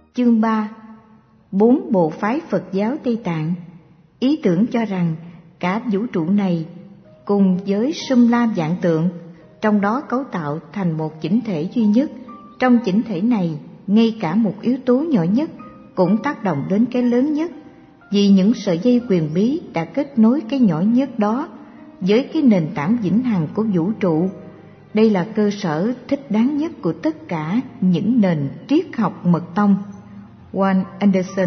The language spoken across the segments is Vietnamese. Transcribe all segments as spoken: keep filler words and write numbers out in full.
Chương ba. Bốn bộ phái Phật giáo Tây Tạng. Ý tưởng cho rằng cả vũ trụ này cùng với sum la vạn tượng, trong đó cấu tạo thành một chỉnh thể duy nhất. Trong chỉnh thể này, ngay cả một yếu tố nhỏ nhất cũng tác động đến cái lớn nhất, vì những sợi dây quyền bí đã kết nối cái nhỏ nhất đó với cái nền tảng vĩnh hằng của vũ trụ. Đây là cơ sở thích đáng nhất của tất cả những nền triết học mật tông. Juan Anderson.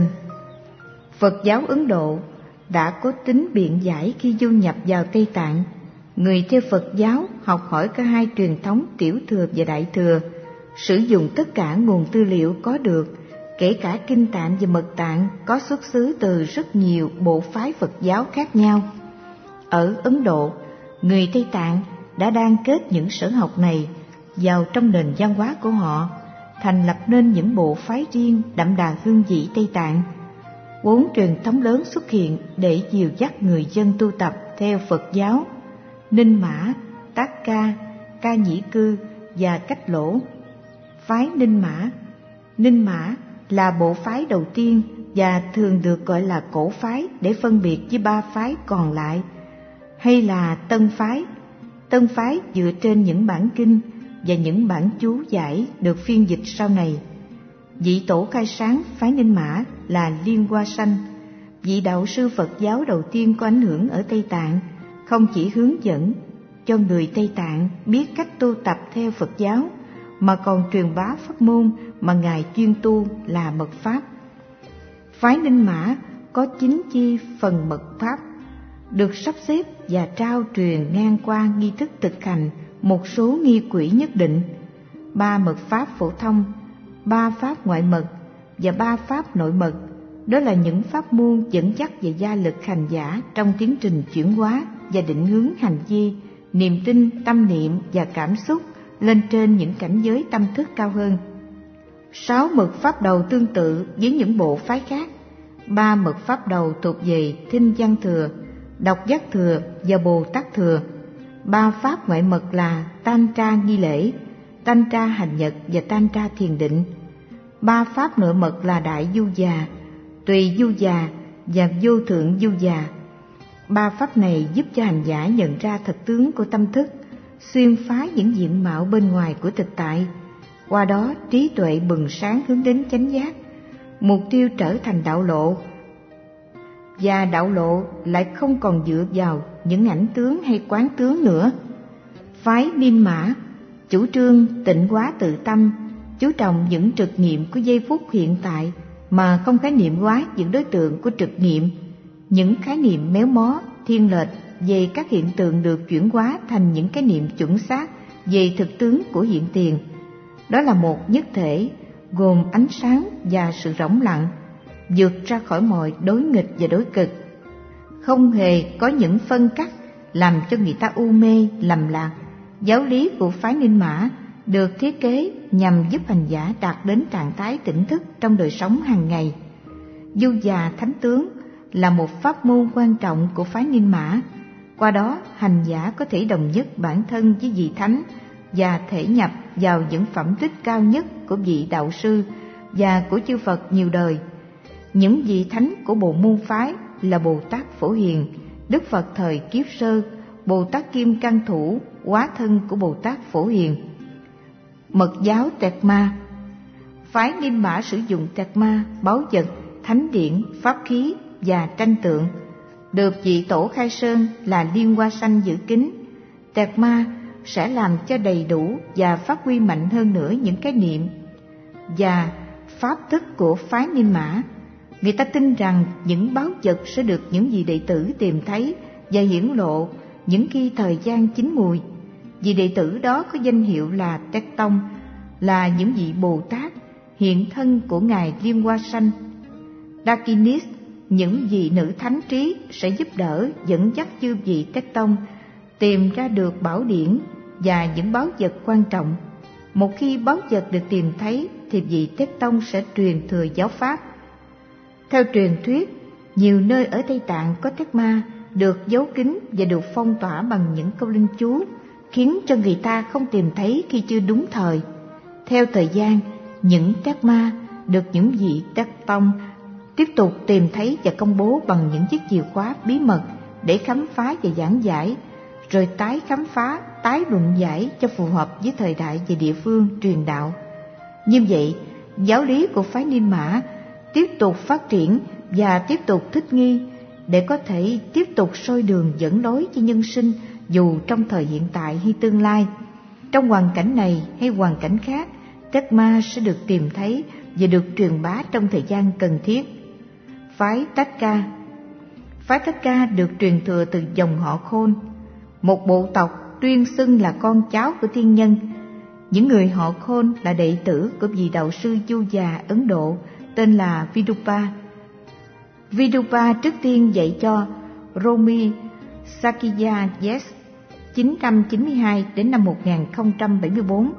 Phật giáo Ấn Độ đã có tính biện giải khi du nhập vào Tây Tạng. Người theo Phật giáo học hỏi cả hai truyền thống Tiểu Thừa và Đại Thừa, sử dụng tất cả nguồn tư liệu có được, kể cả Kinh Tạng và Mật Tạng có xuất xứ từ rất nhiều bộ phái Phật giáo khác nhau. Ở Ấn Độ, người Tây Tạng đã đang kết những sở học này vào trong nền văn hóa của họ, thành lập nên những bộ phái riêng đậm đà hương vị Tây Tạng. Bốn truyền thống lớn xuất hiện để dìu dắt người dân tu tập theo Phật giáo: Ninh Mã, Tác Ca, Ca Nhĩ Cư và Cách Lỗ. Phái Ninh Mã. Ninh Mã là bộ phái đầu tiên và thường được gọi là cổ phái để phân biệt với ba phái còn lại, hay là Tân phái. Tân phái dựa trên những bản kinh và những bản chú giải được phiên dịch sau này. Vị tổ khai sáng phái Ninh Mã là Liên Hoa Sanh, vị đạo sư Phật giáo đầu tiên có ảnh hưởng ở Tây Tạng, không chỉ hướng dẫn cho người Tây Tạng biết cách tu tập theo Phật giáo, mà còn truyền bá pháp môn mà Ngài chuyên tu là mật pháp. Phái Ninh Mã có chín chi phần mật pháp, được sắp xếp và trao truyền ngang qua nghi thức thực hành một số nghi quỹ nhất định: ba mật pháp phổ thông, ba pháp ngoại mật và ba pháp nội mật. Đó là những pháp môn dẫn dắt về gia lực hành giả trong tiến trình chuyển hóa và định hướng hành vi, niềm tin, tâm niệm và cảm xúc lên trên những cảnh giới tâm thức cao hơn. Sáu mật pháp đầu tương tự với những bộ phái khác. Ba mật pháp đầu thuộc về Thinh Văn Thừa, Độc Giác Thừa và Bồ Tát Thừa. Ba pháp ngoại mật là Tantra nghi lễ, Tantra hành nhật và Tantra thiền định. Ba pháp nội mật là Đại Du Già, Tùy Du Già và Vô Thượng Du Già. Ba pháp này giúp cho hành giả nhận ra thật tướng của tâm thức, xuyên phá những diện mạo bên ngoài của thực tại. Qua đó trí tuệ bừng sáng hướng đến chánh giác, mục tiêu trở thành đạo lộ. Và đạo lộ lại không còn dựa vào những ảnh tướng hay quán tướng nữa. Phái Ninh Mã chủ trương tịnh hóa tự tâm, chú trọng những trực nghiệm của giây phút hiện tại mà không khái niệm hóa những đối tượng của trực nghiệm, những khái niệm méo mó, thiên lệch về các hiện tượng được chuyển hóa thành những khái niệm chuẩn xác về thực tướng của hiện tiền. Đó là một nhất thể gồm ánh sáng và sự rỗng lặng, vượt ra khỏi mọi đối nghịch và đối cực, không hề có những phân cắt làm cho người ta u mê lầm lạc. Giáo lý của phái Ninh Mã được thiết kế nhằm giúp hành giả đạt đến trạng thái tỉnh thức trong đời sống hàng ngày. Du Già Thánh Tướng là một pháp môn quan trọng của phái Ninh Mã. Qua đó, hành giả có thể đồng nhất bản thân với vị Thánh và thể nhập vào những phẩm tích cao nhất của vị đạo sư và của chư Phật nhiều đời. Những vị Thánh của bộ môn phái là Bồ Tát Phổ Hiền, Đức Phật thời kiếp sơ, Bồ Tát Kim Cang Thủ, hóa thân của Bồ Tát Phổ Hiền. Mật giáo Tẹt Ma. Phái Ninh Mã sử dụng Tẹt Ma, báu vật, thánh điển, pháp khí và tranh tượng, được vị tổ khai sơn là Liên Hoa Sanh giữ kín. Tẹt Ma sẽ làm cho đầy đủ và phát huy mạnh hơn nữa những cái niệm và pháp thức của phái Ninh Mã. Người ta tin rằng những báu vật sẽ được những vị đệ tử tìm thấy và hiển lộ những khi thời gian chín mùi. Vị đệ tử đó có danh hiệu là Tét Tông, là những vị Bồ Tát hiện thân của Ngài Liên Hoa Sanh. Dakinis, những vị nữ thánh trí sẽ giúp đỡ dẫn dắt chư vị Tét Tông tìm ra được bảo điển và những báu vật quan trọng. Một khi báu vật được tìm thấy thì vị Tét Tông sẽ truyền thừa giáo pháp. Theo truyền thuyết, nhiều nơi ở Tây Tạng có Tét Ma được giấu kín và được phong tỏa bằng những câu linh chú, khiến cho người ta không tìm thấy khi chưa đúng thời. Theo thời gian, những Tét Ma được những vị đắc tông tiếp tục tìm thấy và công bố bằng những chiếc chìa khóa bí mật để khám phá và giảng giải, rồi tái khám phá, tái luận giải cho phù hợp với thời đại và địa phương truyền đạo. Như vậy, giáo lý của phái Ni Mã tiếp tục phát triển và tiếp tục thích nghi để có thể tiếp tục soi đường dẫn lối cho nhân sinh dù trong thời hiện tại hay tương lai. Trong hoàn cảnh này hay hoàn cảnh khác, Dharma sẽ được tìm thấy và được truyền bá trong thời gian cần thiết. Phái Tát Ca Phái Tát Ca được truyền thừa từ dòng họ Khôn, một bộ tộc tuyên xưng là con cháu của thiên nhân. Những người họ Khôn là đệ tử của vị đạo sư du già Ấn Độ tên là Vidupa. Vidupa trước tiên dạy cho Romi Sakya-yes chín trăm chín mươi hai đến năm một nghìn không trăm bảy mươi tư.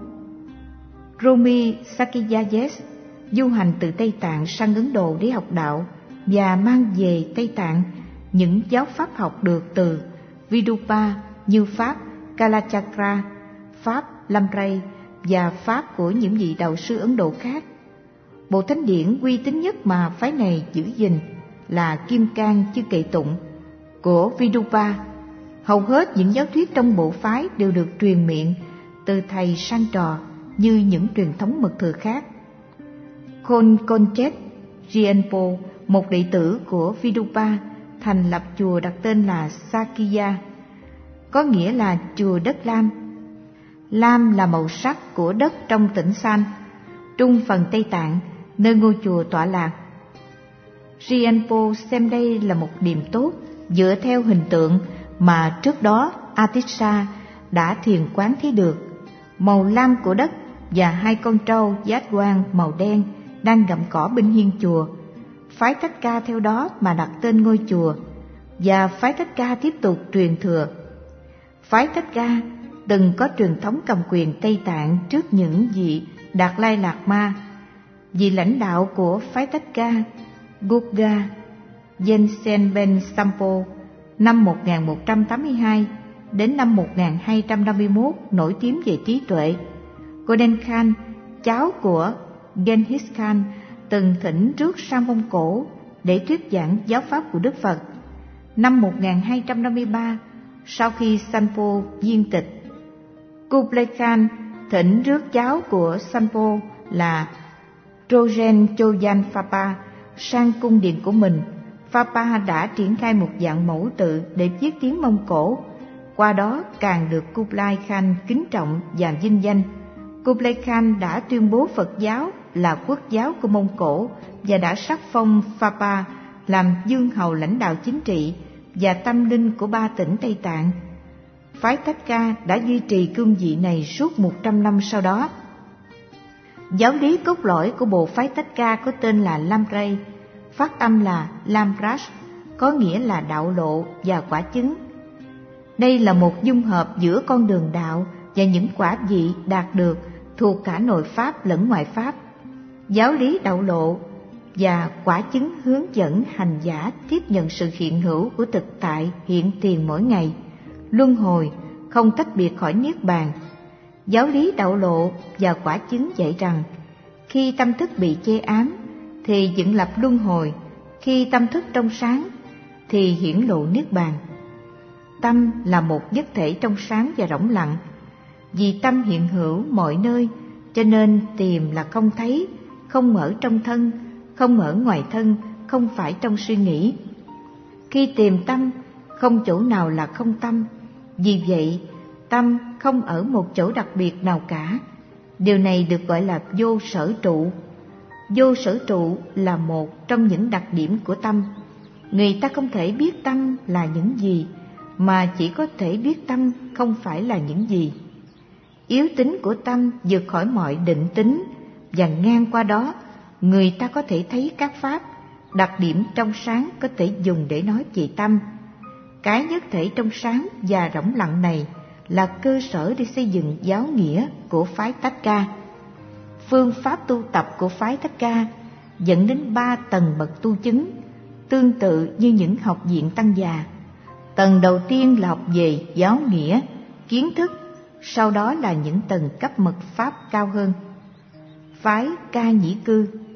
Romi Sakya-yes du hành từ Tây Tạng sang Ấn Độ để học đạo và mang về Tây Tạng những giáo pháp học được từ Vidupa như pháp Kalachakra, pháp Lamrey và pháp của những vị đạo sư Ấn Độ khác. Bộ thánh điển uy tín nhất mà phái này giữ gìn là Kim Cang Chư Kệ Tụng của Vidupa. Hầu hết những giáo thuyết trong bộ phái đều được truyền miệng từ thầy sang trò như những truyền thống mật thừa khác. Khôn Konchet Rienpo, một đệ tử của Vidupa, thành lập chùa đặt tên là Sakya, có nghĩa là chùa đất lam. Lam là màu sắc của đất trong tỉnh San, trung phần Tây Tạng, nơi ngôi chùa tọa lạc. Rienpo xem đây là một điểm tốt dựa theo hình tượng mà trước đó Atissa đã thiền quán thấy được. Màu lam của đất và hai con trâu giác quan màu đen đang gặm cỏ bên hiên chùa. Phái Tát Ca theo đó mà đặt tên ngôi chùa, và phái Tát Ca tiếp tục truyền thừa. Phái Tát Ca từng có truyền thống cầm quyền Tây Tạng trước những vị Đạt Lai Lạt Ma. Vị lãnh đạo của phái Tát Ca, Gurga Jensen Ben Sampo, năm một nghìn một trăm tám mươi hai đến năm một nghìn hai trăm năm mươi mốt nổi tiếng về trí tuệ. Goden Khan, cháu của Genghis Khan, từng thỉnh rước sang Mông Cổ để thuyết giảng giáo pháp của Đức Phật. Năm một nghìn hai trăm năm mươi ba, sau khi Sanpo viên tịch, Kublai Khan thỉnh rước cháu của Sanpo là Trojen Choyan Phapa sang cung điện của mình. Phapa đã triển khai một dạng mẫu tự để viết tiếng Mông Cổ, qua đó càng được Kublai Khan kính trọng và vinh danh. Kublai Khan đã tuyên bố Phật giáo là quốc giáo của Mông Cổ và đã sắc phong Phapa làm vương hầu lãnh đạo chính trị và tâm linh của ba tỉnh Tây Tạng. Phái Tát Ca đã duy trì cương vị này suốt một trăm năm sau đó. Giáo lý cốt lõi của bộ phái Tát Ca có tên là Lamrey, phát âm là Lamraj, có nghĩa là đạo lộ và quả chứng. Đây là một dung hợp giữa con đường đạo và những quả vị đạt được thuộc cả nội pháp lẫn ngoại pháp. Giáo lý đạo lộ và quả chứng hướng dẫn hành giả tiếp nhận sự hiện hữu của thực tại hiện tiền mỗi ngày, luân hồi, không tách biệt khỏi niết bàn. Giáo lý đạo lộ và quả chứng dạy rằng khi tâm thức bị che ám thì dựng lập luân hồi, khi tâm thức trong sáng thì hiển lộ niết bàn. Tâm là một nhất thể trong sáng và rỗng lặng. Vì tâm hiện hữu mọi nơi, cho nên tìm là không thấy, không ở trong thân, không ở ngoài thân, không phải trong suy nghĩ. Khi tìm tâm, không chỗ nào là không tâm. Vì vậy, tâm không ở một chỗ đặc biệt nào cả. Điều này được gọi là vô sở trụ. Vô sở trụ là một trong những đặc điểm của tâm. Người ta không thể biết tâm là những gì, mà chỉ có thể biết tâm không phải là những gì. Yếu tính của tâm vượt khỏi mọi định tính, và ngang qua đó, người ta có thể thấy các pháp, đặc điểm trong sáng có thể dùng để nói về tâm. Cái nhất thể trong sáng và rỗng lặng này là cơ sở để xây dựng giáo nghĩa của phái Tát Ca. Phương pháp tu tập của phái Tát Ca dẫn đến ba tầng bậc tu chứng, tương tự như những học viện tăng già. Tầng đầu tiên là học về giáo nghĩa, kiến thức, sau đó là những tầng cấp mật pháp cao hơn. Phái Ca Nhĩ Cư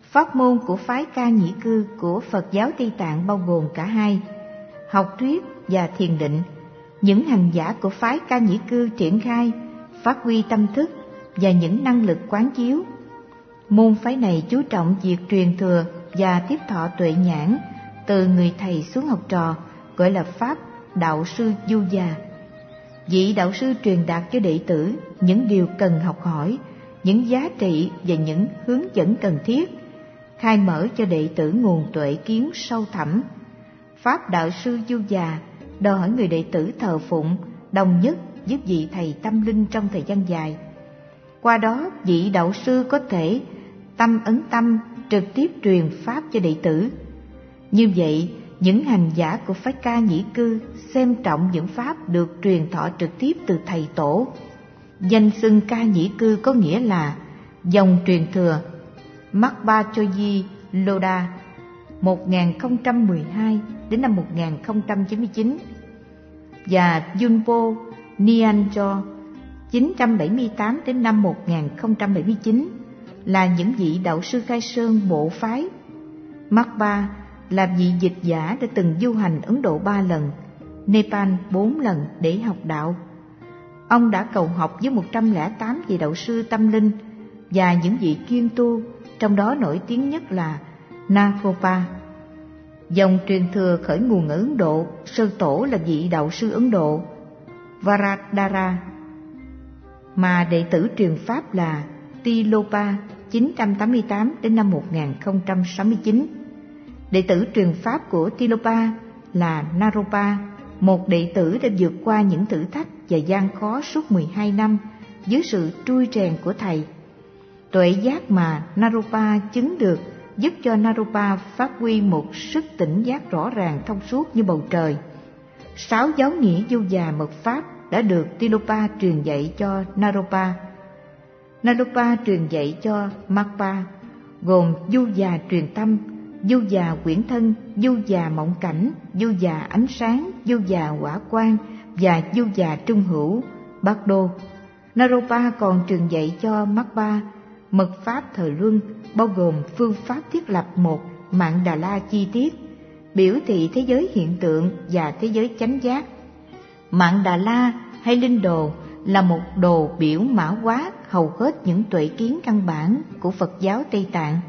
Pháp môn của phái Ca Nhĩ Cư của Phật giáo Tây Tạng bao gồm cả hai, học thuyết và thiền định. Những hành giả của phái Ca Nhĩ Cư triển khai, phát huy tâm thức và những năng lực quán chiếu. Môn phái này chú trọng việc truyền thừa và tiếp thọ tuệ nhãn từ người thầy xuống học trò, gọi là pháp đạo sư du già. Vị đạo sư truyền đạt cho đệ tử những điều cần học hỏi, những giá trị và những hướng dẫn cần thiết, khai mở cho đệ tử nguồn tuệ kiến sâu thẳm. Pháp đạo sư du già đòi hỏi người đệ tử thờ phụng đồng nhất với vị thầy tâm linh trong thời gian dài. Qua đó, vị đạo sư có thể tâm ấn tâm trực tiếp truyền pháp cho đệ tử. Như vậy, những hành giả của phái Ca Nhĩ Cư xem trọng những pháp được truyền thọ trực tiếp từ thầy tổ. Danh xưng Ca Nhĩ Cư có nghĩa là dòng truyền thừa. Magbachoyi Loda một nghìn không trăm mười hai đến năm một nghìn không trăm chín mươi chín và Yunpo Nyanjo chín trăm bảy mươi tám đến năm một nghìn không trăm bảy mươi chín là những vị đạo sư khai sơn bộ phái. Magba là vị dịch giả đã từng du hành Ấn Độ ba lần, Nepal bốn lần để học đạo. Ông đã cầu học với một trăm lẻ tám vị đạo sư tâm linh và những vị chuyên tu, trong đó nổi tiếng nhất là Naropa. Dòng truyền thừa khởi nguồn ở Ấn Độ, sơ tổ là vị đạo sư Ấn Độ Varadara, mà đệ tử truyền pháp là Tilopa chín trăm tám mươi tám đến năm một nghìn không trăm sáu mươi chín. Đệ tử truyền pháp của Tilopa là Naropa, một đệ tử đã vượt qua những thử thách và gian khó suốt mười hai năm dưới sự trui rèn của thầy. Tuệ giác mà Naropa chứng được giúp cho Naropa phát huy một sức tỉnh giác rõ ràng thông suốt như bầu trời. Sáu giáo nghĩa du già mật pháp đã được Tilopa truyền dạy cho Naropa. Naropa truyền dạy cho Magba, gồm du già truyền tâm, du già quyển thân, du già mộng cảnh, du già ánh sáng, du già quả quang và du già trung hữu Bát Đô. Naropa còn truyền dạy cho Magba mật pháp thời luân, bao gồm phương pháp thiết lập một Mạn Đà La chi tiết, biểu thị thế giới hiện tượng và thế giới chánh giác. Mạn Đà La hay linh đồ là một đồ biểu mã hóa hầu hết những tuệ kiến căn bản của Phật giáo Tây Tạng.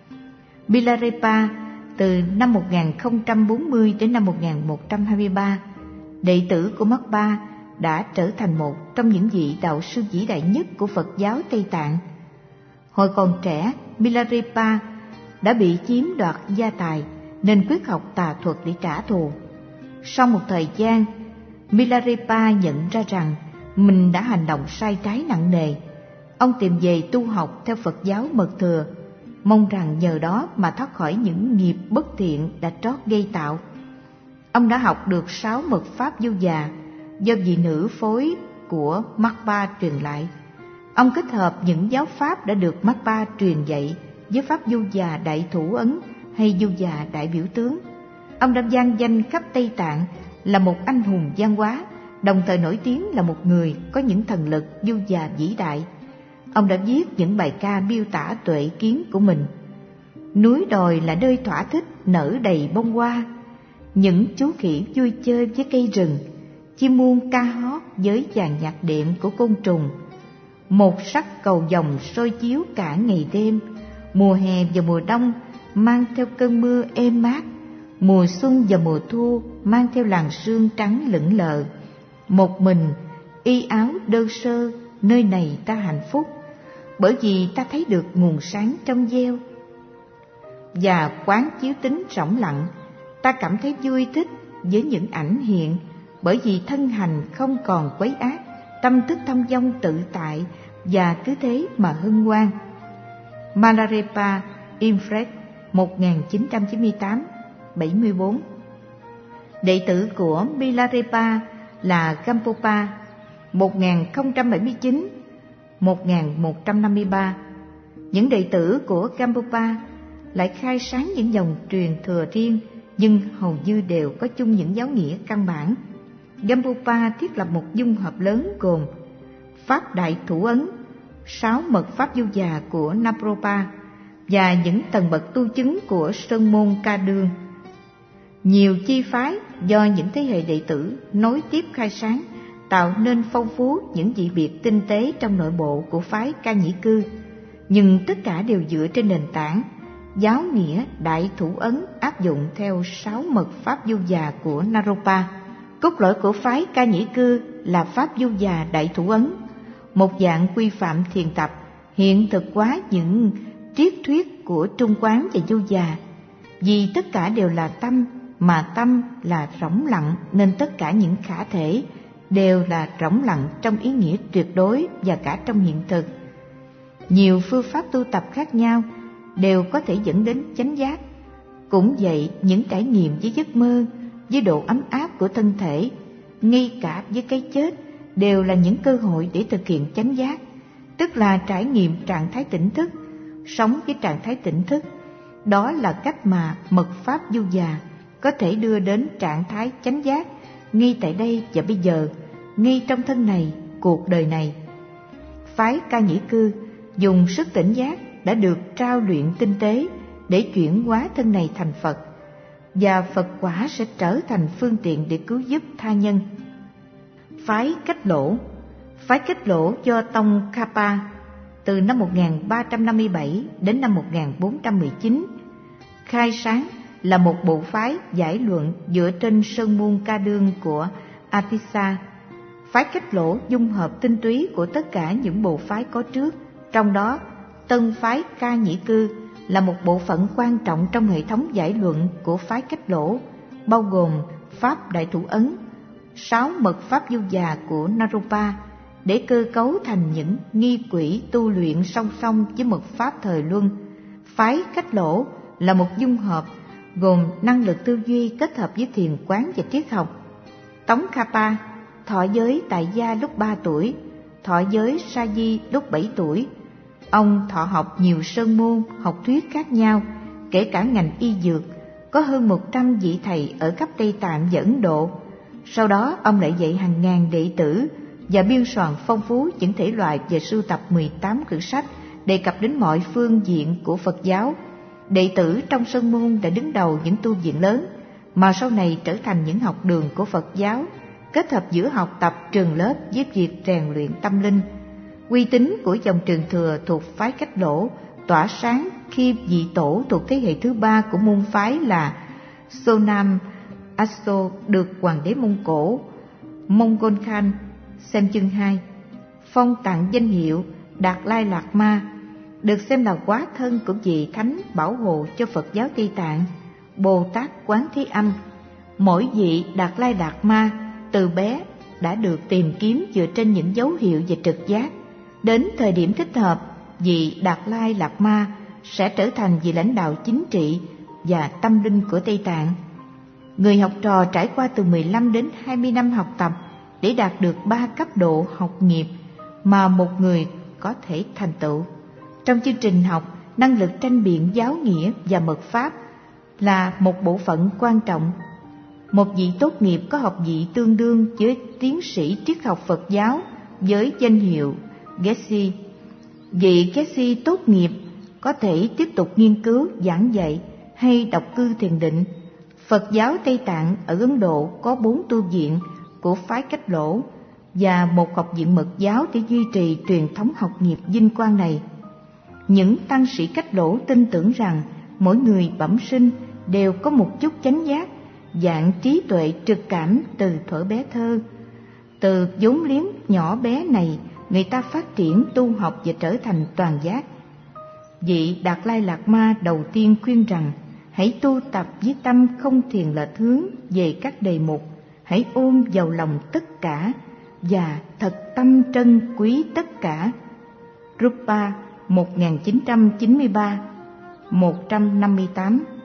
Milarepa từ năm một nghìn không trăm bốn mươi đến năm một nghìn một trăm hai mươi ba, đệ tử của Magba đã trở thành một trong những vị đạo sư vĩ đại nhất của Phật giáo Tây Tạng. Hồi còn trẻ, Milarepa đã bị chiếm đoạt gia tài nên quyết học tà thuật để trả thù. Sau một thời gian, Milarepa nhận ra rằng mình đã hành động sai trái nặng nề. Ông tìm về tu học theo Phật giáo mật thừa, mong rằng nhờ đó mà thoát khỏi những nghiệp bất thiện đã trót gây tạo. Ông đã học được sáu mật pháp du già do vị nữ phối của Magba truyền lại. Ông kết hợp những giáo pháp đã được Magba truyền dạy với pháp du già đại thủ ấn hay du già đại biểu tướng. Ông đã vang danh khắp Tây Tạng là một anh hùng văn hóa, đồng thời nổi tiếng là một người có những thần lực du già vĩ đại. Ông đã viết những bài ca miêu tả tuệ kiến của mình. Núi đồi là nơi thỏa thích nở đầy bông hoa, những chú khỉ vui chơi với cây rừng, chim muông ca hót với dàn nhạc đệm của côn trùng. Một sắc cầu vồng soi chiếu cả ngày đêm, mùa hè và mùa đông mang theo cơn mưa êm mát, mùa xuân và mùa thu mang theo làn sương trắng lững lờ. Một mình, y áo đơn sơ, nơi này ta hạnh phúc, bởi vì ta thấy được nguồn sáng trong veo. Và quán chiếu tính rỗng lặng, ta cảm thấy vui thích với những ảnh hiện, bởi vì thân hành không còn quấy ác, tâm thức thông dong tự tại và cứ thế mà hân hoan. Milarepa Imphret một nghìn chín trăm chín mươi tám đến bảy mươi bốn. Đệ tử của Milarepa là Gampopa một nghìn không trăm bảy mươi chín đến một nghìn một trăm năm mươi ba. Những đệ tử của Gampopa lại khai sáng những dòng truyền thừa riêng, nhưng hầu như đều có chung những giáo nghĩa căn bản. Gampopa thiết lập một dung hợp lớn gồm pháp đại thủ ấn, sáu mật pháp du già của Naropa, và những tầng bậc tu chứng của Sơn môn Ca Đương. Nhiều chi phái do những thế hệ đệ tử nối tiếp khai sáng tạo nên phong phú những dị biệt tinh tế trong nội bộ của phái Ca Nhĩ Cư, nhưng tất cả đều dựa trên nền tảng giáo nghĩa Đại Thủ Ấn áp dụng theo sáu mật pháp du già của Naropa. Cốt lõi của phái Ca Nhĩ Cư là pháp du già Đại Thủ Ấn, một dạng quy phạm thiền tập hiện thực hóa những triết thuyết của Trung Quán và du già. Vì tất cả đều là tâm, mà tâm là rỗng lặng, nên tất cả những khả thể đều là rỗng lặng trong ý nghĩa tuyệt đối và cả trong hiện thực. Nhiều phương pháp tu tập khác nhau đều có thể dẫn đến chánh giác. Cũng vậy, những trải nghiệm với giấc mơ, với độ ấm áp của thân thể, ngay cả với cái chết, đều là những cơ hội để thực hiện chánh giác, tức là trải nghiệm trạng thái tỉnh thức, sống với trạng thái tỉnh thức. Đó là cách mà mật pháp du già có thể đưa đến trạng thái chánh giác ngay tại đây và bây giờ, ngay trong thân này, cuộc đời này. Phái Ca Nhĩ Cư dùng sức tỉnh giác đã được trao luyện tinh tế để chuyển hóa thân này thành Phật, và Phật quả sẽ trở thành phương tiện để cứu giúp tha nhân. Phái Cách Lỗ. Phái Cách Lỗ do tông Kapa từ năm một nghìn ba trăm năm mươi bảy đến năm một nghìn bốn trăm mười chín khai sáng là một bộ phái giải luận dựa trên Sơn môn Ca Đương của Atisa. Phái Cách Lỗ dung hợp tinh túy của tất cả những bộ phái có trước, trong đó tân phái Ca Nhĩ Cư là một bộ phận quan trọng trong hệ thống giải luận của phái Cách Lỗ, bao gồm pháp Đại Thủ Ấn, sáu mật pháp du già của Naropa, để cơ cấu thành những nghi quỹ tu luyện song song với mật pháp thời luân. Phái Cách Lỗ là một dung hợp gồm năng lực tư duy kết hợp với thiền quán và triết học. Tống Kapa thọ giới tại gia lúc ba tuổi, thọ giới sa di lúc bảy tuổi. Ông thọ học nhiều sơn môn, học thuyết khác nhau, kể cả ngành y dược, có hơn một trăm vị thầy ở khắp Tây Tạng và Ấn Độ. Sau đó ông lại dạy hàng ngàn đệ tử và biên soạn phong phú những thể loại và sưu tập mười tám quyển sách đề cập đến mọi phương diện của Phật giáo. Đệ tử trong sơn môn đã đứng đầu những tu viện lớn, mà sau này trở thành những học đường của Phật giáo, kết hợp giữa học tập trường lớp với việc rèn luyện tâm linh. Uy tín của dòng truyền thừa thuộc phái Cách Lỗ tỏa sáng khi vị tổ thuộc thế hệ thứ ba của môn phái là Sonam Aso được hoàng đế Mông Cổ Mongol Khan xem chương hai phong tặng danh hiệu Đạt Lai Lạt Ma, được xem là hóa thân của vị thánh bảo hộ cho Phật giáo Tây Tạng, Bồ Tát Quán Thế Âm. Mỗi vị Đạt Lai Lạt Ma từ bé đã được tìm kiếm dựa trên những dấu hiệu về trực giác. Đến thời điểm thích hợp, vị Đạt Lai Lạt Ma sẽ trở thành vị lãnh đạo chính trị và tâm linh của Tây Tạng. Người học trò trải qua từ mười lăm đến hai mươi năm học tập để đạt được ba cấp độ học nghiệp mà một người có thể thành tựu. Trong chương trình học, năng lực tranh biện giáo nghĩa và mật pháp là một bộ phận quan trọng. Một vị tốt nghiệp có học vị tương đương với tiến sĩ triết học Phật giáo với danh hiệu Geshe. Vị Geshe tốt nghiệp có thể tiếp tục nghiên cứu, giảng dạy hay độc cư thiền định. Phật giáo Tây Tạng ở Ấn Độ có bốn tu viện của phái Cách Lỗ và một học viện mật giáo để duy trì truyền thống học nghiệp vinh quang này. Những tăng sĩ Cách Lỗ tin tưởng rằng mỗi người bẩm sinh đều có một chút chánh giác, dạng trí tuệ trực cảm từ thuở bé thơ. Từ vốn liếng nhỏ bé này, người ta phát triển tu học và trở thành toàn giác. Vị Đạt Lai Lạt Ma đầu tiên khuyên rằng hãy tu tập với tâm không thiền lệch hướng về các đề mục, hãy ôm vào lòng tất cả và thật tâm trân quý tất cả. Rupa một nghìn chín trăm chín mươi ba, một trăm năm mươi tám.